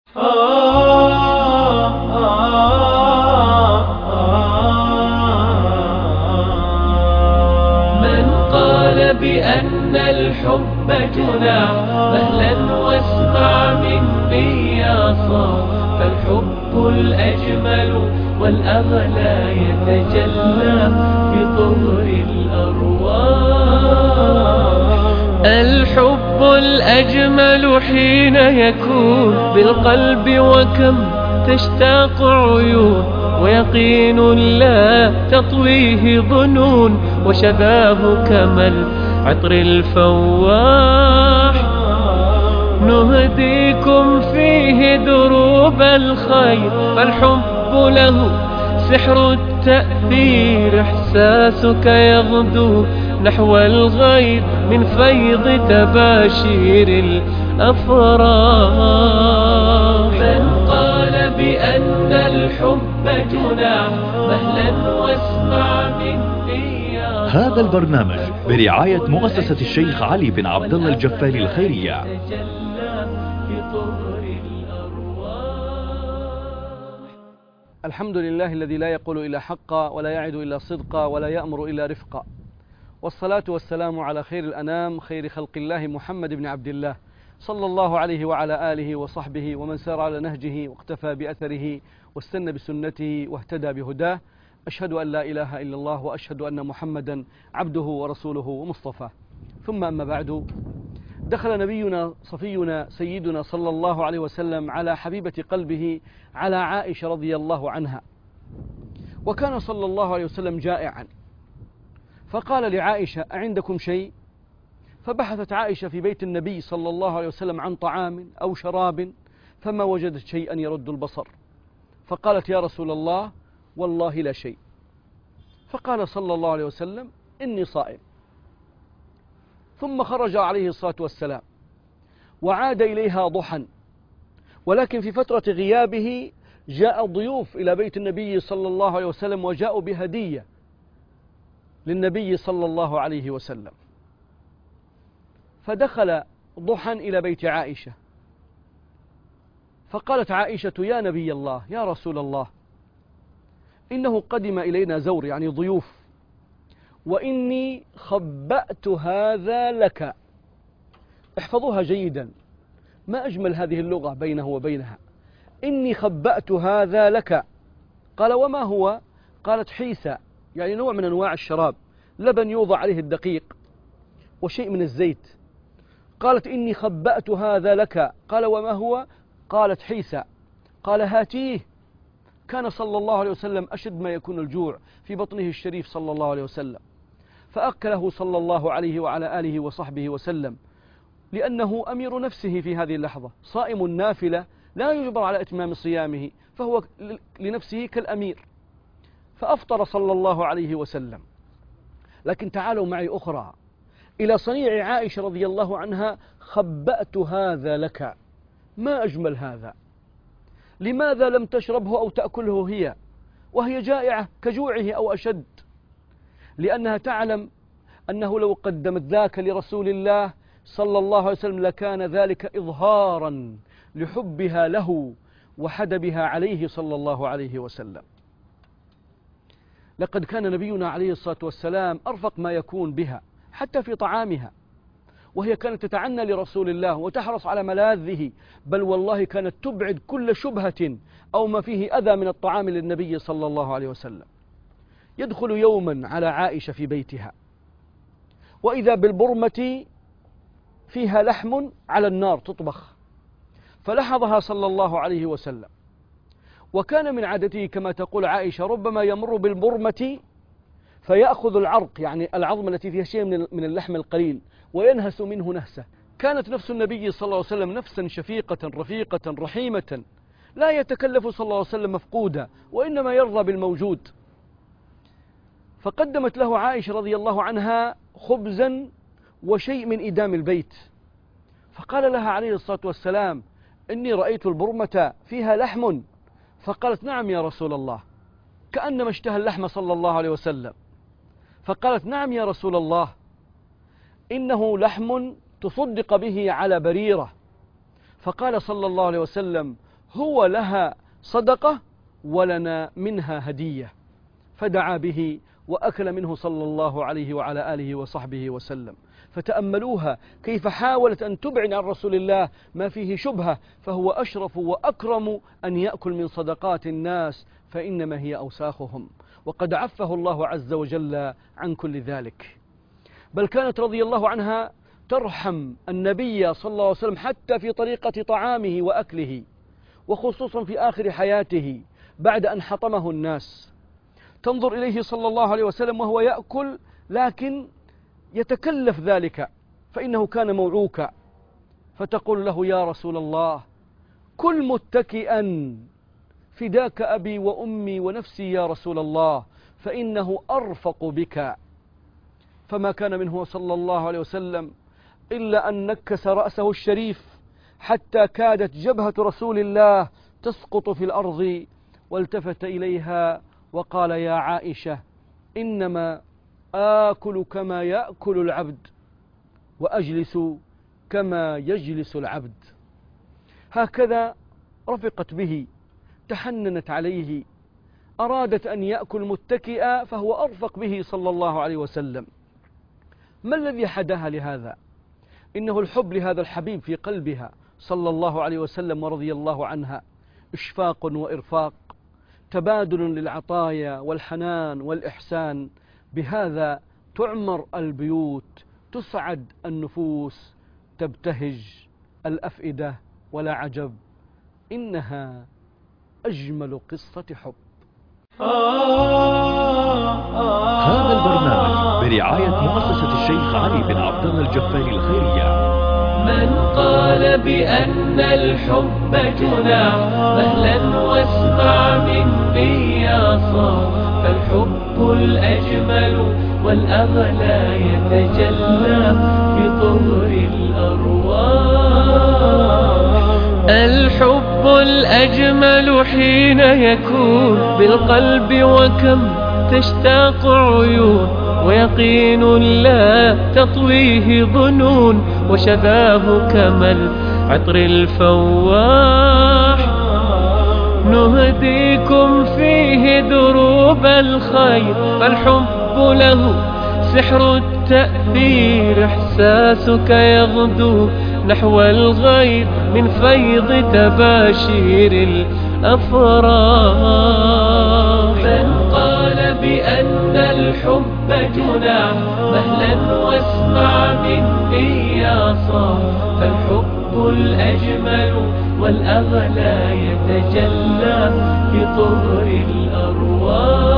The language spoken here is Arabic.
من قال بأن الحب جناح مهلا واسمع مني يا صاح، فالحب الأجمل والأغلى يتجلى بطهر الأرواح. الحب الأجمل حين يكون بالقلب، وكم تشتاق عيون، ويقين لا تطويه ظنون، وشذاه كما العطر الفواح. نهديكم فيه دروب الخير، فالحب له سحر التأثير، إحساسك يغدو نحو الغير من فيض تباشير الأفراح. من قال بأن الحب جناح مهلا واسمع مني يا صاح. هذا البرنامج برعاية مؤسسة الشيخ علي بن عبد الله الجفاري الخيرية. الحمد لله الذي لا يقول إلا حقا، ولا يعد إلا صدقا، ولا يأمر إلا رفقا، والصلاة والسلام على خير الأنام، خير خلق الله، محمد بن عبد الله، صلى الله عليه وعلى آله وصحبه ومن سار على نهجه واقتفى بأثره واستنى بسنته واهتدى بهداه. أشهد أن لا إله إلا الله، وأشهد أن محمدا عبده ورسوله ومصطفاه. ثم أما بعد، دخل نبينا صفينا سيدنا صلى الله عليه وسلم على حبيبة قلبه، على عائشة رضي الله عنها، وكان صلى الله عليه وسلم جائعا، فقال لعائشة: أعندكم شيء؟ فبحثت عائشة في بيت النبي صلى الله عليه وسلم عن طعام أو شراب، فما وجدت شيئا يرد البصر، فقالت: يا رسول الله والله لا شيء. فقال صلى الله عليه وسلم: إني صائم. ثم خرج عليه الصلاة والسلام وعاد إليها ضحى، ولكن في فترة غيابه جاء ضيوف إلى بيت النبي صلى الله عليه وسلم، وجاءوا بهدية للنبي صلى الله عليه وسلم. فدخل ضحى إلى بيت عائشة، فقالت عائشة: يا نبي الله، يا رسول الله، إنه قدم إلينا زور، يعني ضيوف، وإني خبأت هذا لك. احفظوها جيدا، ما أجمل هذه اللغة بينه وبينها. إني خبأت هذا لك. قال: وما هو؟ قالت: حيسة، يعني نوع من أنواع الشراب، لبن يوضع عليه الدقيق وشيء من الزيت. قالت: إني خبأت هذا لك. قال: وما هو؟ قالت: حيسة. قال: هاتيه. كان صلى الله عليه وسلم أشد ما يكون الجوع في بطنه الشريف صلى الله عليه وسلم، فأكله صلى الله عليه وعلى آله وصحبه وسلم، لأنه أمير نفسه في هذه اللحظة، صائم النافلة لا يجبر على إتمام صيامه، فهو لنفسه كالأمير، فأفطر صلى الله عليه وسلم. لكن تعالوا معي أخرى إلى صنيع عائشة رضي الله عنها: خبأت هذا لك. ما أجمل هذا. لماذا لم تشربه أو تأكله هي وهي جائعة كجوعه أو أشد؟ لأنها تعلم أنه لو قدمت ذاك لرسول الله صلى الله عليه وسلم لكان ذلك إظهارا لحبها له وحدبها عليه صلى الله عليه وسلم. لقد كان نبينا عليه الصلاة والسلام أرفق ما يكون بها حتى في طعامها، وهي كانت تتعنى لرسول الله وتحرص على ملاذه، بل والله كانت تبعد كل شبهة أو ما فيه أذى من الطعام للنبي صلى الله عليه وسلم. يدخل يوما على عائشة في بيتها، وإذا بالبرمة فيها لحم على النار تطبخ، فلحظها صلى الله عليه وسلم، وكان من عادته كما تقول عائشة ربما يمر بالبرمة فيأخذ العرق، يعني العظم التي فيها شيء من اللحم القليل، وينهس منه نهسة. كانت نفس النبي صلى الله عليه وسلم نفسا شفيقة رفيقة رحيمة، لا يتكلف صلى الله عليه وسلم مفقودا، وإنما يرضى بالموجود. فقدمت له عائشة رضي الله عنها خبزا وشيء من إدام البيت، فقال لها عليه الصلاة والسلام: إني رأيت البرمة فيها لحم. فقالت: نعم يا رسول الله، كأنما اشتهى اللحم صلى الله عليه وسلم. فقالت: نعم يا رسول الله، إنه لحم تصدق به على بريرة. فقال صلى الله عليه وسلم: هو لها صدقة ولنا منها هدية. فدعا به وأكل منه صلى الله عليه وعلى آله وصحبه وسلم. فتأملوها كيف حاولت أن تبعد عن رسول الله ما فيه شبهة، فهو أشرف وأكرم أن يأكل من صدقات الناس فإنما هي أوساخهم، وقد عفه الله عز وجل عن كل ذلك. بل كانت رضي الله عنها ترحم النبي صلى الله عليه وسلم حتى في طريقة طعامه وأكله، وخصوصا في آخر حياته بعد أن حطمه الناس. تنظر إليه صلى الله عليه وسلم وهو يأكل لكن يتكلف ذلك فإنه كان موعوكا، فتقول له: يا رسول الله كل متكئا، فداك أبي وأمي ونفسي يا رسول الله، فإنه أرفق بك. فما كان منه صلى الله عليه وسلم إلا أن نكس رأسه الشريف حتى كادت جبهة رسول الله تسقط في الأرض، والتفت إليها وقال: يا عائشة إنما آكل كما يأكل العبد وأجلس كما يجلس العبد. هكذا رفقت به، تحننت عليه، أرادت أن يأكل متكئا فهو أرفق به صلى الله عليه وسلم. ما الذي حداها لهذا؟ إنه الحب لهذا الحبيب في قلبها صلى الله عليه وسلم ورضي الله عنها، إشفاق وإرفاق، تبادل للعطايا والحنان والإحسان. بهذا تعمر البيوت، تسعد النفوس، تبتهج الأفئدة، ولا عجب إنها أجمل قصة حب. هذا البرنامج برعاية مؤسسة الشيخ علي بن عبد الله الجفاري الخيرية. من قال بأن الحب جناح مهلا واسمع مني يا صاح، فالحب الأجمل والأغلى يتجلى في طهر الأرواح. الحب الأجمل حين يكون بالقلب، وكم تشتاق عيون، ويقين لا تطويه ظنون، وشذاه كما العطر الفواح. نهديكم فيه دروب الخير، فالحب له سحر التأثير، إحساسك يغدو نحو الغير من فيض تباشير الأفراح. من قال بأن الحب جناح مهلا واسمع مني يا صاح، فالحب الأجمل والأغلى يتجلى في طهر الأرواح.